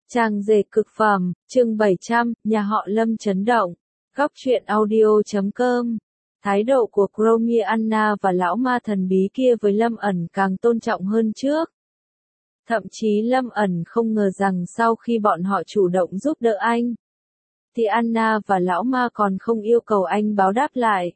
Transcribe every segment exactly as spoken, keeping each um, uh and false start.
Trang dệt cực phẩm, chương bảy trăm, nhà họ Lâm chấn động. Góc truyện audio chấm com. Thái độ của Chromie Anna và lão ma thần bí kia với Lâm ẩn càng tôn trọng hơn trước. Thậm chí Lâm ẩn không ngờ rằng sau khi bọn họ chủ động giúp đỡ anh, thì Anna và lão ma còn không yêu cầu anh báo đáp lại.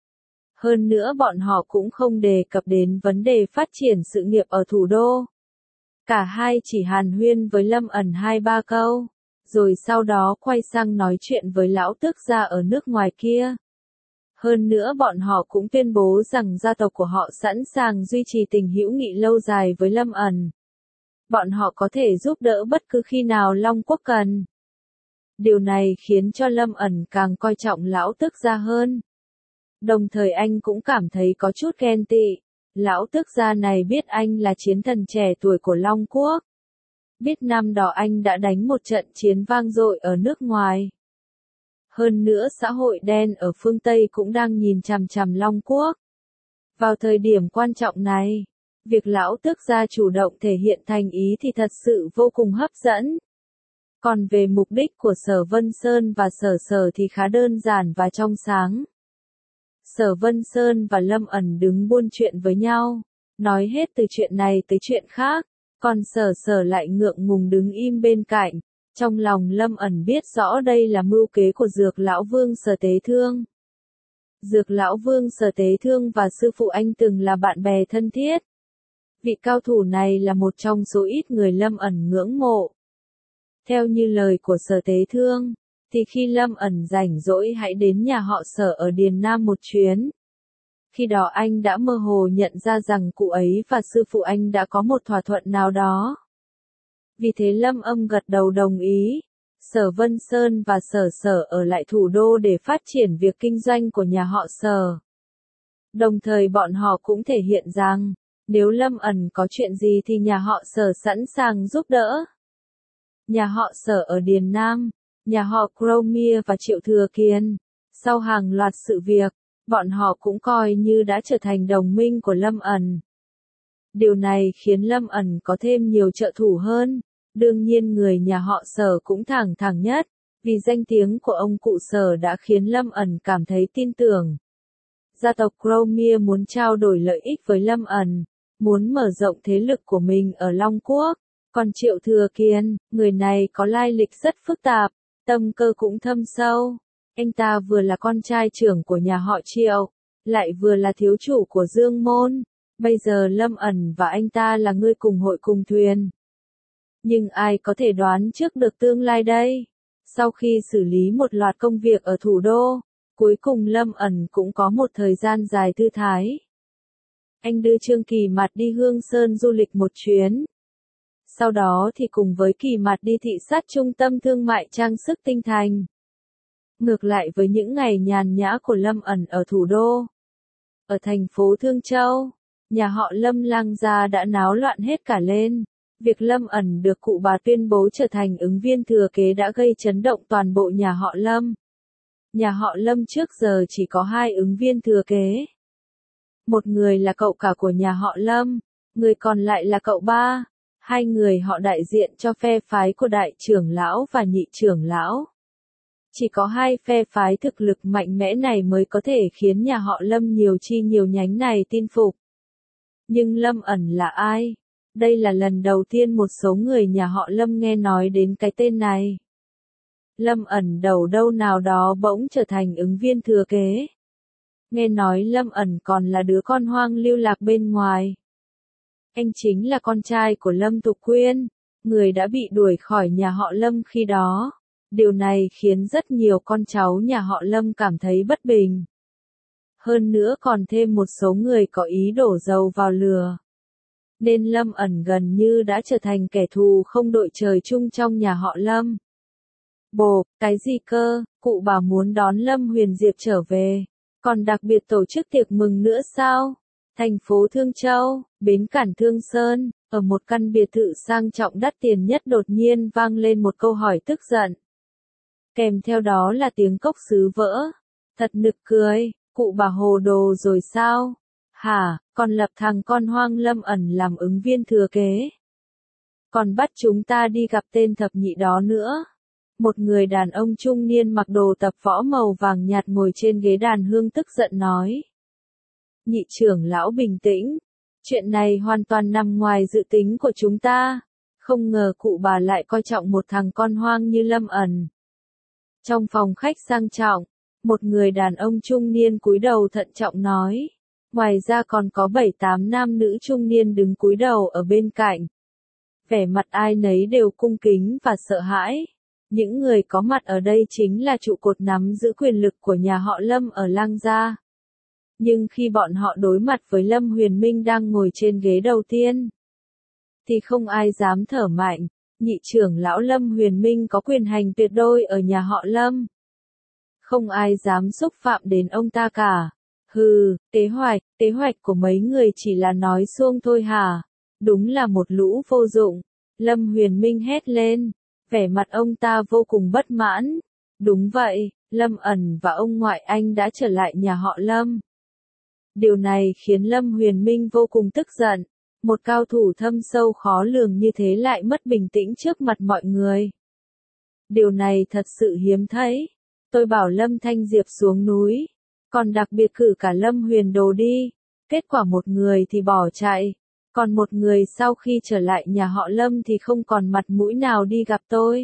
Hơn nữa bọn họ cũng không đề cập đến vấn đề phát triển sự nghiệp ở thủ đô. Cả hai chỉ hàn huyên với Lâm ẩn hai ba câu, rồi sau đó quay sang nói chuyện với lão tước gia ở nước ngoài kia. Hơn nữa bọn họ cũng tuyên bố rằng gia tộc của họ sẵn sàng duy trì tình hữu nghị lâu dài với Lâm ẩn. Bọn họ có thể giúp đỡ bất cứ khi nào Long Quốc cần. Điều này khiến cho Lâm ẩn càng coi trọng lão tước gia hơn. Đồng thời anh cũng cảm thấy có chút ghen tị. Lão tước gia này biết anh là chiến thần trẻ tuổi của Long Quốc. Biết năm đó anh đã đánh một trận chiến vang dội ở nước ngoài. Hơn nữa xã hội đen ở phương Tây cũng đang nhìn chằm chằm Long Quốc. Vào thời điểm quan trọng này, việc lão tước gia chủ động thể hiện thành ý thì thật sự vô cùng hấp dẫn. Còn về mục đích của Sở Vân Sơn và Sở Sở thì khá đơn giản và trong sáng. Sở Vân Sơn và Lâm ẩn đứng buôn chuyện với nhau, nói hết từ chuyện này tới chuyện khác, còn Sở Sở lại ngượng ngùng đứng im bên cạnh. Trong lòng Lâm ẩn biết rõ đây là mưu kế của Dược Lão Vương Sở Tế Thương. Dược Lão Vương Sở Tế Thương và sư phụ anh từng là bạn bè thân thiết. Vị cao thủ này là một trong số ít người Lâm ẩn ngưỡng mộ. Theo như lời của Sở Tế Thương, thì khi Lâm ẩn rảnh rỗi hãy đến nhà họ Sở ở Điền Nam một chuyến. Khi đó anh đã mơ hồ nhận ra rằng cụ ấy và sư phụ anh đã có một thỏa thuận nào đó. Vì thế Lâm âm gật đầu đồng ý. Sở Vân Sơn và Sở Sở ở lại thủ đô để phát triển việc kinh doanh của nhà họ Sở. Đồng thời bọn họ cũng thể hiện rằng, nếu Lâm ẩn có chuyện gì thì nhà họ Sở sẵn sàng giúp đỡ. Nhà họ Sở ở Điền Nam, nhà họ Chromie và Triệu Thừa Kiên, sau hàng loạt sự việc, bọn họ cũng coi như đã trở thành đồng minh của Lâm ẩn. Điều này khiến Lâm ẩn có thêm nhiều trợ thủ hơn. Đương nhiên người nhà họ Sở cũng thẳng thắn nhất, vì danh tiếng của ông cụ Sở đã khiến Lâm ẩn cảm thấy tin tưởng. Gia tộc Chromie muốn trao đổi lợi ích với Lâm ẩn, muốn mở rộng thế lực của mình ở Long Quốc. Còn Triệu Thừa Kiên, người này có lai lịch rất phức tạp, tâm cơ cũng thâm sâu. Anh ta vừa là con trai trưởng của nhà họ Triệu, lại vừa là thiếu chủ của Dương Môn. Bây giờ Lâm ẩn và anh ta là người cùng hội cùng thuyền. Nhưng ai có thể đoán trước được tương lai đây? Sau khi xử lý một loạt công việc ở thủ đô, cuối cùng Lâm ẩn cũng có một thời gian dài thư thái. Anh đưa Trương Kỳ Mạt đi Hương Sơn du lịch một chuyến. Sau đó thì cùng với Kỳ Mạt đi thị sát trung tâm thương mại trang sức Tinh Thành. Ngược lại với những ngày nhàn nhã của Lâm ẩn ở thủ đô. Ở thành phố Thương Châu, nhà họ Lâm Lang gia đã náo loạn hết cả lên. Việc Lâm ẩn được cụ bà tuyên bố trở thành ứng viên thừa kế đã gây chấn động toàn bộ nhà họ Lâm. Nhà họ Lâm trước giờ chỉ có hai ứng viên thừa kế. Một người là cậu cả của nhà họ Lâm, người còn lại là cậu ba. Hai người họ đại diện cho phe phái của đại trưởng lão và nhị trưởng lão. Chỉ có hai phe phái thực lực mạnh mẽ này mới có thể khiến nhà họ Lâm nhiều chi nhiều nhánh này tin phục. Nhưng Lâm ẩn là ai? Đây là lần đầu tiên một số người nhà họ Lâm nghe nói đến cái tên này. Lâm ẩn đầu đâu nào đó bỗng trở thành ứng viên thừa kế. Nghe nói Lâm ẩn còn là đứa con hoang lưu lạc bên ngoài. Anh chính là con trai của Lâm Tục Quyên, người đã bị đuổi khỏi nhà họ Lâm khi đó. Điều này khiến rất nhiều con cháu nhà họ Lâm cảm thấy bất bình. Hơn nữa còn thêm một số người có ý đổ dầu vào lửa. Nên Lâm ẩn gần như đã trở thành kẻ thù không đội trời chung trong nhà họ Lâm. Bồ, cái gì cơ, cụ bà muốn đón Lâm Huyền Diệp trở về, còn đặc biệt tổ chức tiệc mừng nữa sao? Thành phố Thương Châu, bến cảng Thương Sơn, ở một căn biệt thự sang trọng đắt tiền nhất đột nhiên vang lên một câu hỏi tức giận. Kèm theo đó là tiếng cốc sứ vỡ. Thật nực cười, cụ bà hồ đồ rồi sao? Hả, còn lập thằng con hoang Lâm ẩn làm ứng viên thừa kế. còn bắt chúng ta đi gặp tên thập nhị đó nữa. Một người đàn ông trung niên mặc đồ tập võ màu vàng nhạt ngồi trên ghế đàn hương tức giận nói. Nhị trưởng lão bình tĩnh, chuyện này hoàn toàn nằm ngoài dự tính của chúng ta, không ngờ cụ bà lại coi trọng một thằng con hoang như Lâm ẩn. Trong phòng khách sang trọng, một người đàn ông trung niên cúi đầu thận trọng nói, ngoài ra còn có bảy tám nam nữ trung niên đứng cúi đầu ở bên cạnh. Vẻ mặt ai nấy đều cung kính và sợ hãi. Những người có mặt ở đây chính là trụ cột nắm giữ quyền lực của nhà họ Lâm ở Lang Gia. Nhưng khi bọn họ đối mặt với Lâm Huyền Minh đang ngồi trên ghế đầu tiên, thì không ai dám thở mạnh. Nhị trưởng lão Lâm Huyền Minh có quyền hành tuyệt đối ở nhà họ Lâm. Không ai dám xúc phạm đến ông ta cả. Hừ, kế hoạch, kế hoạch của mấy người chỉ là nói suông thôi hả? Đúng là một lũ vô dụng. Lâm Huyền Minh hét lên. Vẻ mặt ông ta vô cùng bất mãn. Đúng vậy, Lâm ẩn và ông ngoại anh đã trở lại nhà họ Lâm. Điều này khiến Lâm Huyền Minh vô cùng tức giận. Một cao thủ thâm sâu khó lường như thế lại mất bình tĩnh trước mặt mọi người. Điều này thật sự hiếm thấy. Tôi bảo Lâm Thanh Diệp xuống núi, còn đặc biệt cử cả Lâm Huyền Đồ đi. Kết quả một người thì bỏ chạy, còn một người sau khi trở lại nhà họ Lâm thì không còn mặt mũi nào đi gặp tôi.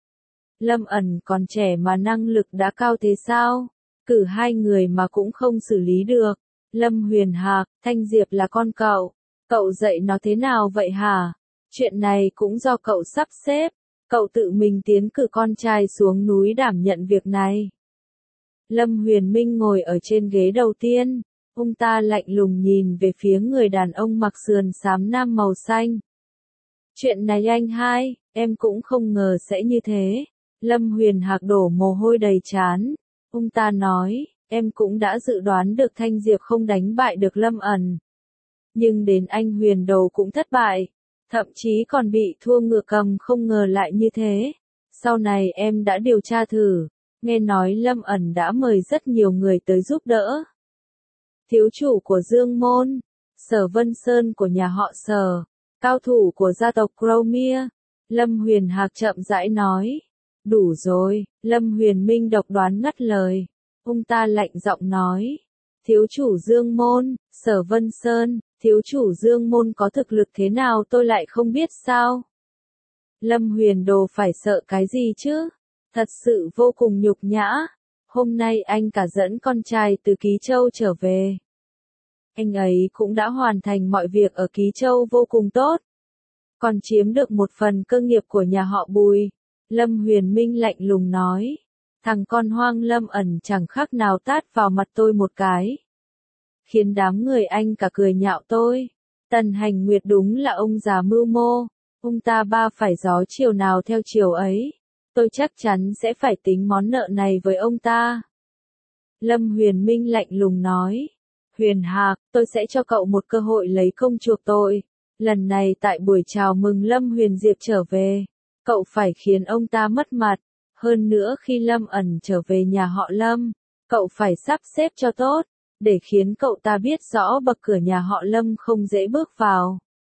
Lâm ẩn còn trẻ mà năng lực đã cao thế sao? Cử hai người mà cũng không xử lý được. Lâm Huyền Hạc, Thanh Diệp là con cậu. Cậu dạy nó thế nào vậy hả? Chuyện này cũng do cậu sắp xếp. Cậu tự mình tiến cử con trai xuống núi đảm nhận việc này. Lâm Huyền Minh ngồi ở trên ghế đầu tiên. Ông ta lạnh lùng nhìn về phía người đàn ông mặc sườn xám nam màu xanh. Chuyện này anh hai, em cũng không ngờ sẽ như thế. Lâm Huyền Hạc đổ mồ hôi đầy trán. Ông ta nói, em cũng đã dự đoán được Thanh Diệp không đánh bại được Lâm ẩn. Nhưng đến anh Huyền Đồ cũng thất bại. Thậm chí còn bị thua ngựa cầm, không ngờ lại như thế. Sau này em đã điều tra thử. Nghe nói Lâm ẩn đã mời rất nhiều người tới giúp đỡ. Thiếu chủ của Dương Môn, Sở Vân Sơn của nhà họ Sở, cao thủ của gia tộc Cromia. Lâm Huyền Hạc chậm rãi nói. Đủ rồi, Lâm Huyền Minh độc đoán ngắt lời. Ông ta lạnh giọng nói. Thiếu chủ Dương Môn, Sở Vân Sơn, thiếu chủ Dương Môn có thực lực thế nào tôi lại không biết sao? Lâm Huyền Đồ phải sợ cái gì chứ? Thật sự vô cùng nhục nhã. Hôm nay anh cả dẫn con trai từ Ký Châu trở về. Anh ấy cũng đã hoàn thành mọi việc ở Ký Châu vô cùng tốt. Còn chiếm được một phần cơ nghiệp của nhà họ Bùi. Lâm Huyền Minh lạnh lùng nói. Thằng con hoang Lâm ẩn chẳng khác nào tát vào mặt tôi một cái. Khiến đám người anh cả cười nhạo tôi. Tần Hành Nguyệt đúng là ông già mưu mô. Ông ta ba phải gió chiều nào theo chiều ấy. Tôi chắc chắn sẽ phải tính món nợ này với ông ta. Lâm Huyền Minh lạnh lùng nói. Huyền Hạc, tôi sẽ cho cậu một cơ hội lấy công chuộc tội. Lần này tại buổi chào mừng Lâm Huyền Diệp trở về, cậu phải khiến ông ta mất mặt. Hơn nữa khi Lâm ẩn trở về nhà họ Lâm, cậu phải sắp xếp cho tốt, để khiến cậu ta biết rõ bậc cửa nhà họ Lâm không dễ bước vào.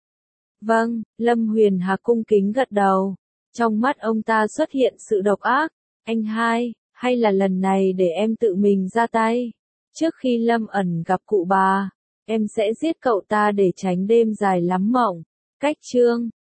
Vâng, Lâm Huyền Hạc cung kính gật đầu. Trong mắt ông ta xuất hiện sự độc ác. Anh hai, hay là lần này để em tự mình ra tay. Trước khi Lâm ẩn gặp cụ bà, em sẽ giết cậu ta để tránh đêm dài lắm mộng. Cách chương